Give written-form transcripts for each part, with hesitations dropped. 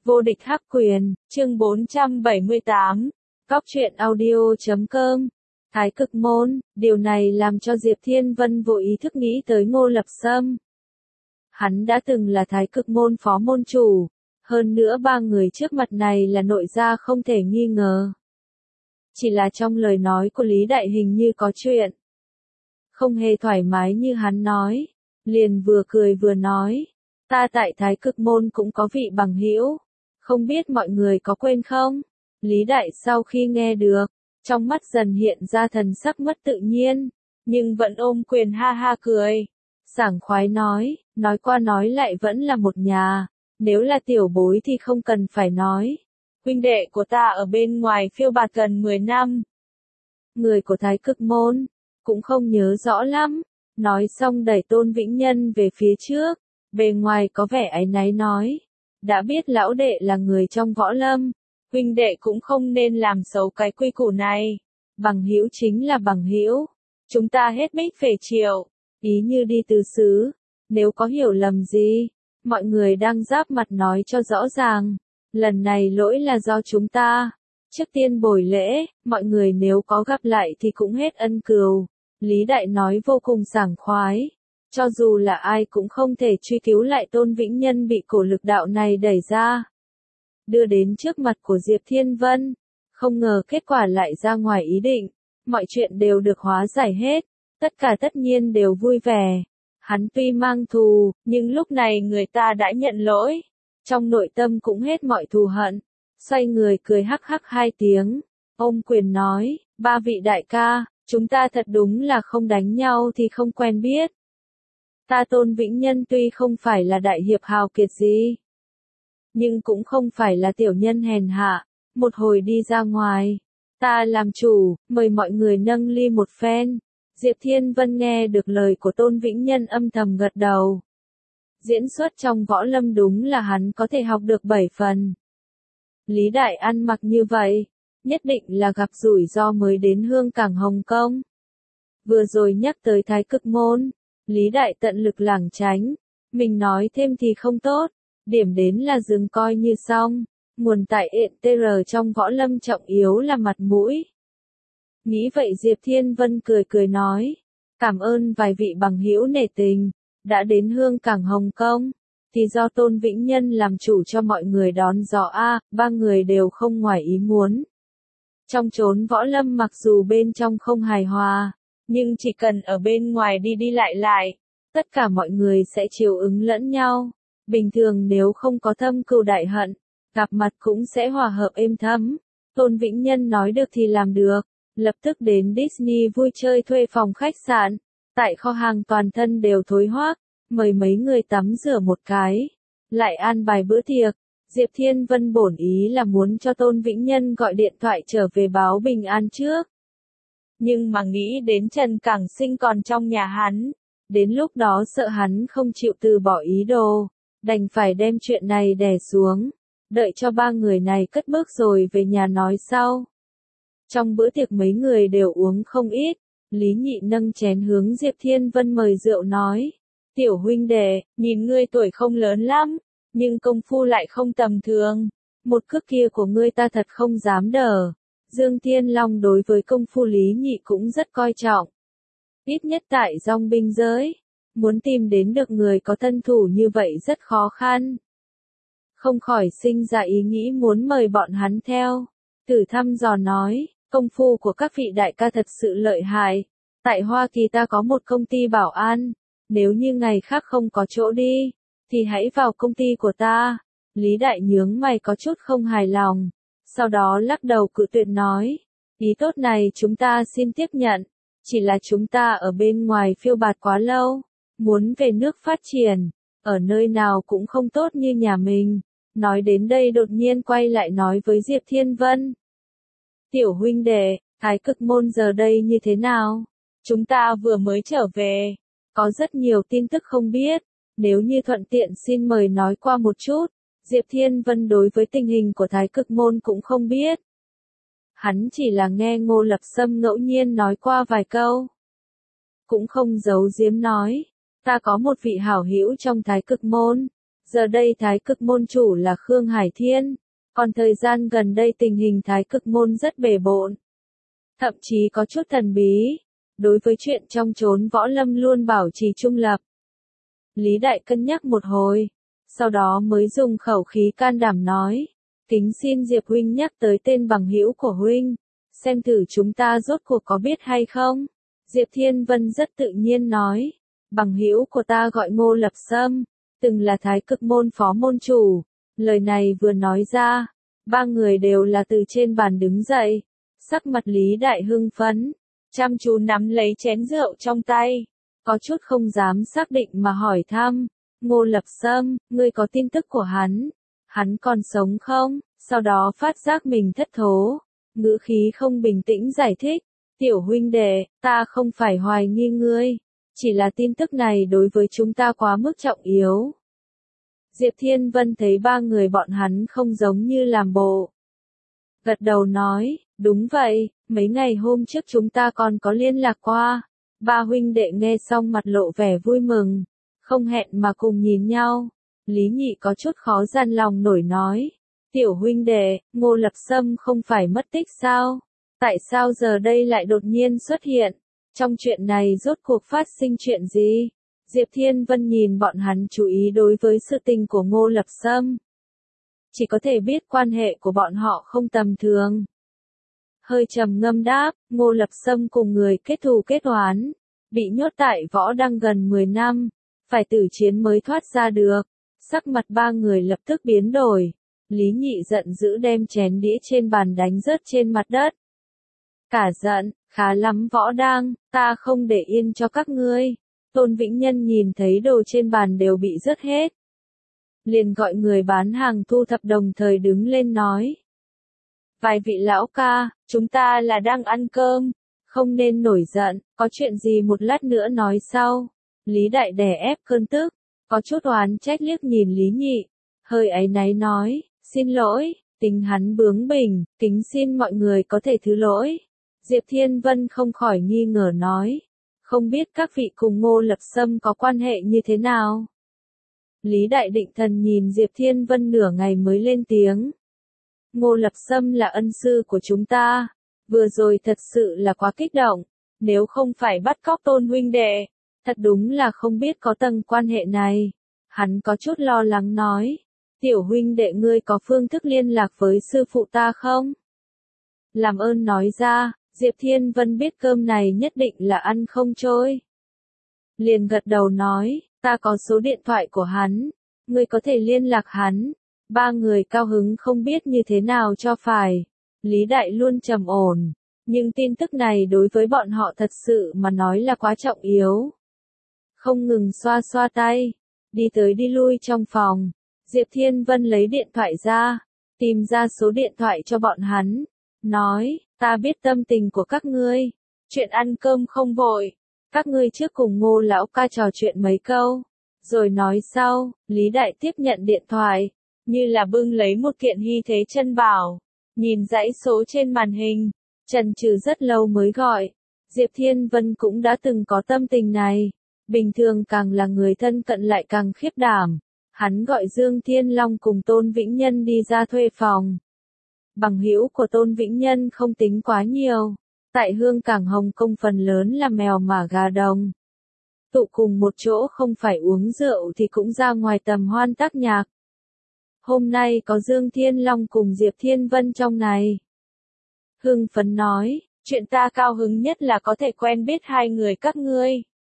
Vô địch hắc quyền, chương 478, Cóc truyện audio.com. Thái cực môn, điều này làm cho Diệp Thiên Vân vô ý thức nghĩ tới Ngô Lập Sâm. Hắn đã từng là Thái cực môn phó môn chủ, hơn nữa ba người trước mặt này là nội gia không thể nghi ngờ. Chỉ là trong lời nói của Lý Đại hình như có chuyện. Không hề thoải mái như hắn nói, liền vừa cười vừa nói, ta tại Thái cực môn cũng có vị bằng hữu, không biết mọi người có quên không? Lý Đại sau khi nghe được, trong mắt dần hiện ra thần sắc mất tự nhiên, nhưng vẫn ôm quyền ha ha cười. Sảng khoái nói qua nói lại vẫn là một nhà, nếu là tiểu bối thì không cần phải nói. Huynh đệ của ta ở bên ngoài phiêu bạt gần 10 năm. Người của Thái cực môn, cũng không nhớ rõ lắm, nói xong đẩy Tôn Vĩnh Nhân về phía trước, bề ngoài có vẻ áy náy nói. Đã biết lão đệ là người trong võ lâm, huynh đệ cũng không nên làm xấu cái quy củ này. Bằng hữu chính là bằng hữu, chúng ta hết mích phể triệu, ý như đi tứ xứ, nếu có hiểu lầm gì, mọi người đang giáp mặt nói cho rõ ràng, lần này lỗi là do chúng ta. Trước tiên bồi lễ, mọi người nếu có gặp lại thì cũng hết ân cừu. Lý Đại nói vô cùng sảng khoái. Cho dù là ai cũng không thể truy cứu lại Tôn Vĩnh Nhân bị cổ lực đạo này đẩy ra. Đưa đến trước mặt của Diệp Thiên Vân. Không ngờ kết quả lại ra ngoài ý định. Mọi chuyện đều được hóa giải hết. Tất cả tất nhiên đều vui vẻ. Hắn tuy mang thù, nhưng lúc này người ta đã nhận lỗi. Trong nội tâm cũng hết mọi thù hận. Xoay người cười hắc hắc hai tiếng. Ôm quyền nói, ba vị đại ca, chúng ta thật đúng là không đánh nhau thì không quen biết. Ta Tôn Vĩnh Nhân tuy không phải là đại hiệp hào kiệt gì, nhưng cũng không phải là tiểu nhân hèn hạ. Một hồi đi ra ngoài, ta làm chủ, mời mọi người nâng ly một phen. Diệp Thiên Vân nghe được lời của Tôn Vĩnh Nhân âm thầm gật đầu. Diễn xuất trong võ lâm đúng là hắn có thể học được 7 phần. Lý Đại ăn mặc như vậy, nhất định là gặp rủi ro mới đến Hương Cảng Hồng Kông. Vừa rồi nhắc tới Thái cực môn, Lý Đại tận lực lảng tránh, mình nói thêm thì không tốt, điểm đến là dừng coi như xong, nguồn tại ETR trong võ lâm trọng yếu là mặt mũi. Nghĩ vậy Diệp Thiên Vân cười cười nói, cảm ơn vài vị bằng hữu nể tình, đã đến Hương Cảng Hồng Kông, thì do Tôn Vĩnh Nhân làm chủ cho mọi người đón gió ba người đều không ngoài ý muốn. Trong chốn võ lâm mặc dù bên trong không hài hòa, nhưng chỉ cần ở bên ngoài đi đi lại, tất cả mọi người sẽ chiều ứng lẫn nhau. Bình thường nếu không có thâm cừu đại hận, gặp mặt cũng sẽ hòa hợp êm thấm. Tôn Vĩnh Nhân nói được thì làm được, lập tức đến Disney vui chơi thuê phòng khách sạn, tại kho hàng toàn thân đều thối hoác, mời mấy người tắm rửa một cái, lại an bài bữa tiệc. Diệp Thiên Vân bổn ý là muốn cho Tôn Vĩnh Nhân gọi điện thoại trở về báo bình an trước. Nhưng mà nghĩ đến Trần Cảng Sinh còn trong nhà hắn, đến lúc đó sợ hắn không chịu từ bỏ ý đồ, đành phải đem chuyện này đè xuống, đợi cho ba người này cất bước rồi về nhà nói sau. Trong bữa tiệc mấy người đều uống không ít, Lý Nhị nâng chén hướng Diệp Thiên Vân mời rượu nói, tiểu huynh đệ, nhìn ngươi tuổi không lớn lắm, nhưng công phu lại không tầm thường, một cước kia của ngươi ta thật không dám đỡ. Dương Thiên Long đối với công phu Lý Nhị cũng rất coi trọng. Ít nhất tại dòng binh giới, muốn tìm đến được người có thân thủ như vậy rất khó khăn. Không khỏi sinh ra ý nghĩ muốn mời bọn hắn theo. Tử thăm dò nói, công phu của các vị đại ca thật sự lợi hại. Tại Hoa Kỳ ta có một công ty bảo an, nếu như ngày khác không có chỗ đi, thì hãy vào công ty của ta. Lý Đại nhướng mày có chút không hài lòng. Sau đó lắc đầu cự tuyệt nói, ý tốt này chúng ta xin tiếp nhận, chỉ là chúng ta ở bên ngoài phiêu bạt quá lâu, muốn về nước phát triển, ở nơi nào cũng không tốt như nhà mình. Nói đến đây đột nhiên quay lại nói với Diệp Thiên Vân. Tiểu huynh đệ, Thái cực môn giờ đây như thế nào? Chúng ta vừa mới trở về, có rất nhiều tin tức không biết, nếu như thuận tiện xin mời nói qua một chút. Diệp Thiên Vân đối với tình hình của Thái cực môn cũng không biết. Hắn chỉ là nghe Ngô Lập Sâm ngẫu nhiên nói qua vài câu. Cũng không giấu giếm nói, ta có một vị hảo hữu trong Thái cực môn, Giờ đây Thái Cực môn chủ là Khương Hải Thiên, còn thời gian gần đây tình hình Thái Cực môn rất bề bộn, thậm chí có chút thần bí. Đối với chuyện trong chốn võ lâm luôn bảo trì trung lập. Lý Đại cân nhắc một hồi, sau đó mới dùng khẩu khí can đảm nói, kính xin Diệp huynh nhắc tới tên bằng hữu của huynh, xem thử chúng ta rốt cuộc có biết hay không. Diệp Thiên Vân rất tự nhiên nói, bằng hữu của ta gọi Ngô Lập Sâm, từng là Thái Cực môn phó môn chủ. Lời này vừa nói ra, ba người đều là từ trên bàn đứng dậy, sắc mặt Lý Đại hưng phấn, chăm chú nắm lấy chén rượu trong tay, có chút không dám xác định mà hỏi thăm, Ngô Lập Sâm, ngươi có tin tức của hắn còn sống không? Sau đó phát giác mình thất thố, ngữ khí không bình tĩnh giải thích, tiểu huynh đệ, ta không phải hoài nghi ngươi, chỉ là tin tức này đối với chúng ta quá mức trọng yếu. Diệp Thiên Vân thấy ba người bọn hắn không giống như làm bộ. Gật đầu nói, đúng vậy, mấy ngày hôm trước chúng ta còn có liên lạc qua. Ba huynh đệ nghe xong mặt lộ vẻ vui mừng, không hẹn mà cùng nhìn nhau. Lý Nhị có chút khó dằn lòng nổi nói, tiểu huynh đệ, Ngô Lập Sâm không phải mất tích sao? Tại sao giờ đây lại đột nhiên xuất hiện? Trong chuyện này rốt cuộc phát sinh chuyện gì? Diệp Thiên Vân nhìn bọn hắn chú ý đối với sự tình của Ngô Lập Sâm. Chỉ có thể biết quan hệ của bọn họ không tầm thường. Hơi trầm ngâm đáp, Ngô Lập Sâm cùng người kết thù kết oán, bị nhốt tại võ đăng gần 10 năm, phải tử chiến mới thoát ra được. Sắc mặt ba người lập tức biến đổi, Lý Nhị giận dữ đem chén đĩa trên bàn đánh rớt trên mặt đất. Cả giận, khá lắm võ đăng, ta không để yên cho các ngươi. Tôn Vĩnh Nhân nhìn thấy đồ trên bàn đều bị rớt hết, liền gọi người bán hàng thu thập đồng thời đứng lên nói. Vài vị lão ca, chúng ta là đang ăn cơm, không nên nổi giận, có chuyện gì một lát nữa nói sau. Lý Đại đè ép cơn tức, có chút oán trách liếc nhìn Lý Nhị, hơi áy náy nói, xin lỗi, tính hắn bướng bỉnh, kính xin mọi người có thể thứ lỗi. Diệp Thiên Vân không khỏi nghi ngờ nói, không biết các vị cùng Ngô Lập Sâm có quan hệ như thế nào. Lý Đại định thần nhìn Diệp Thiên Vân nửa ngày mới lên tiếng. Ngô Lập Sâm là ân sư của chúng ta, vừa rồi thật sự là quá kích động, nếu không phải bắt cóc Tôn huynh đệ, thật đúng là không biết có tầng quan hệ này. Hắn có chút lo lắng nói, tiểu huynh đệ ngươi có phương thức liên lạc với sư phụ ta không? Làm ơn nói ra, Diệp Thiên Vân biết cơm này nhất định là ăn không trôi. Liền gật đầu nói, ta có số điện thoại của hắn, ngươi có thể liên lạc hắn. Ba người cao hứng không biết như thế nào cho phải. Lý Đại luôn trầm ổn, nhưng tin tức này đối với bọn họ thật sự mà nói là quá trọng yếu. Không ngừng xoa xoa tay, đi tới đi lui trong phòng. Diệp Thiên Vân lấy điện thoại ra, tìm ra số điện thoại cho bọn hắn, nói, ta biết tâm tình của các ngươi, chuyện ăn cơm không vội, các ngươi trước cùng Ngô lão ca trò chuyện mấy câu, rồi nói sau. Lý Đại tiếp nhận điện thoại, như là bưng lấy một kiện hy thế chân bảo, nhìn dãy số trên màn hình, chần chừ rất lâu mới gọi. Diệp Thiên Vân cũng đã từng có tâm tình này, bình thường càng là người thân cận lại càng khiếp đảm. Hắn gọi Dương Thiên Long cùng Tôn Vĩnh Nhân đi ra thuê phòng. Bằng hữu của Tôn Vĩnh Nhân không tính quá nhiều, tại Hương Cảng Hồng Kông phần lớn là mèo mả gà đồng. Tụ cùng một chỗ không phải uống rượu thì cũng ra ngoài tầm hoan tác nhạc. Hôm nay có Dương Thiên Long cùng Diệp Thiên Vân trong này. Hưng phấn nói, chuyện ta cao hứng nhất là có thể quen biết hai người các ngươi.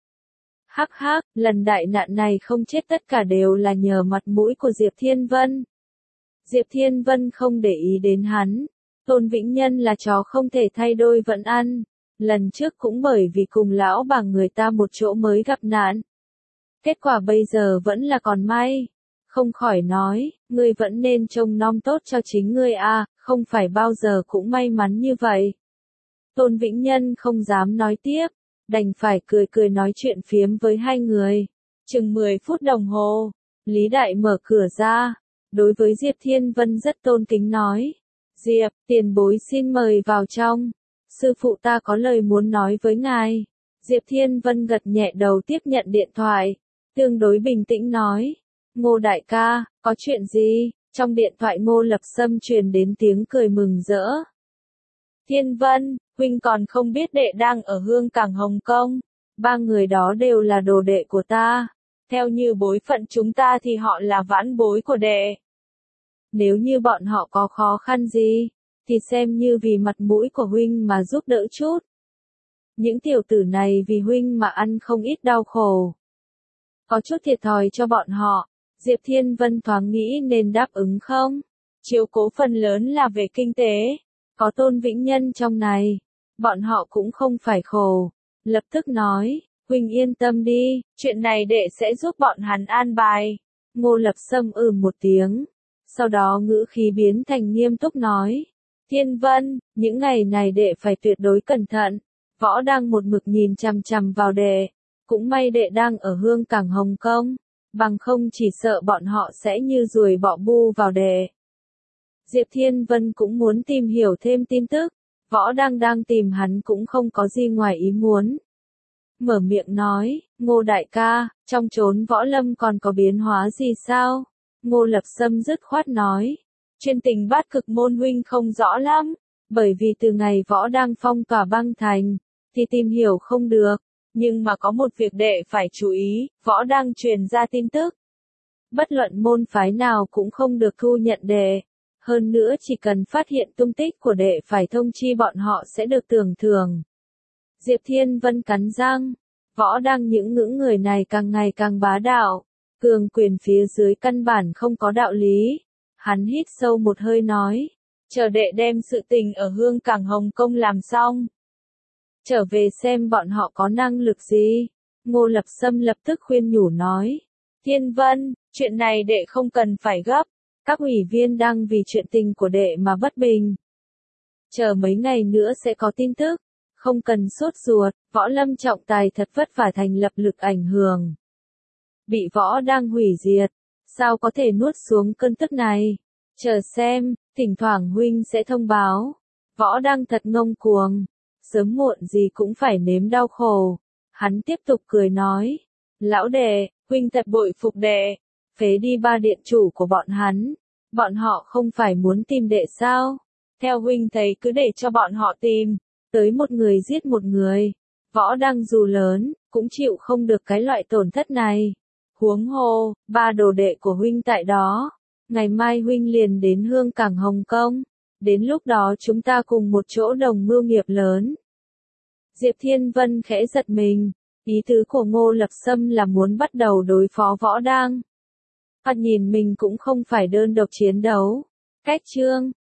Hắc hắc, lần đại nạn này không chết tất cả đều là nhờ mặt mũi của Diệp Thiên Vân. Diệp Thiên Vân không để ý đến hắn. Tôn Vĩnh Nhân là chó không thể thay đôi vẫn ăn. Lần trước cũng bởi vì cùng lão bà người ta một chỗ mới gặp nạn. Kết quả bây giờ vẫn là còn may. Không khỏi nói, ngươi vẫn nên trông nom tốt cho chính ngươi à, không phải bao giờ cũng may mắn như vậy. Tôn Vĩnh Nhân không dám nói tiếp, đành phải cười cười nói chuyện phiếm với hai người. Chừng 10 phút đồng hồ, Lý Đại mở cửa ra, đối với Diệp Thiên Vân rất tôn kính nói. Diệp, tiền bối xin mời vào trong, sư phụ ta có lời muốn nói với ngài. Diệp Thiên Vân gật nhẹ đầu tiếp nhận điện thoại, tương đối bình tĩnh nói. Ngô đại ca, có chuyện gì? Trong điện thoại Ngô Lập Sâm truyền đến tiếng cười mừng rỡ. Thiên Vân, huynh còn không biết đệ đang ở Hương Cảng Hồng Kông. Ba người đó đều là đồ đệ của ta. Theo như bối phận chúng ta thì họ là vãn bối của đệ. Nếu như bọn họ có khó khăn gì, thì xem như vì mặt mũi của huynh mà giúp đỡ chút. Những tiểu tử này vì huynh mà ăn không ít đau khổ. Có chút thiệt thòi cho bọn họ, Diệp Thiên Vân thoáng nghĩ nên đáp ứng không? Chiếu cố phần lớn là về kinh tế, có Tôn Vĩnh Nhân trong này, bọn họ cũng không phải khổ. Lập tức nói, huynh yên tâm đi, chuyện này đệ sẽ giúp bọn hắn an bài. Ngô Lập Sâm một tiếng, sau đó ngữ khí biến thành nghiêm túc nói. Thiên Vân, những ngày này đệ phải tuyệt đối cẩn thận. Võ đang một mực nhìn chằm chằm vào đệ. Cũng may đệ đang ở Hương Cảng Hồng Kông. Bằng không chỉ sợ bọn họ sẽ như ruồi bọ bu vào đệ. Diệp Thiên Vân cũng muốn tìm hiểu thêm tin tức. Võ đang tìm hắn cũng không có gì ngoài ý muốn. Mở miệng nói, Ngô đại ca, trong chốn võ lâm còn có biến hóa gì sao? Ngô Lập Sâm dứt khoát nói. Chuyên tình bát cực môn huynh không rõ lắm. Bởi vì từ ngày võ đang phong tỏa băng thành, thì tìm hiểu không được. Nhưng mà có một việc đệ phải chú ý, võ đang truyền ra tin tức. Bất luận môn phái nào cũng không được thu nhận đệ. Hơn nữa chỉ cần phát hiện tung tích của đệ phải thông chi bọn họ sẽ được tưởng thưởng. Diệp Thiên Vân cắn răng. Võ đang những ngưỡng người này càng ngày càng bá đạo. Cường quyền phía dưới căn bản không có đạo lý. Hắn hít sâu một hơi nói. Chờ đệ đem sự tình ở Hương Cảng Hồng Kông làm xong. Trở về xem bọn họ có năng lực gì. Ngô Lập Sâm lập tức khuyên nhủ nói. Thiên Vân, chuyện này đệ không cần phải gấp. Các ủy viên đang vì chuyện tình của đệ mà bất bình. Chờ mấy ngày nữa sẽ có tin tức. Không cần sốt ruột, võ lâm trọng tài thật vất vả thành lập lực ảnh hưởng. Bị võ đang hủy diệt. Sao có thể nuốt xuống cơn tức này? Chờ xem, thỉnh thoảng huynh sẽ thông báo. Võ đang thật ngông cuồng. Sớm muộn gì cũng phải nếm đau khổ. Hắn tiếp tục cười nói. Lão đệ, huynh thật bội phục đệ. Phế đi ba điện chủ của bọn hắn. Bọn họ không phải muốn tìm đệ sao? Theo huynh thấy cứ để cho bọn họ tìm. Tới một người giết một người. Võ đang dù lớn, cũng chịu không được cái loại tổn thất này. Huống hồ, ba đồ đệ của huynh tại đó. Ngày mai huynh liền đến Hương Cảng Hồng Kông. Đến lúc đó chúng ta cùng một chỗ đồng mưu nghiệp lớn. Diệp Thiên Vân khẽ giật mình. Ý tứ của Ngô Lập Sâm là muốn bắt đầu đối phó võ đang. Thoạt nhìn mình cũng không phải đơn độc chiến đấu. Cách chương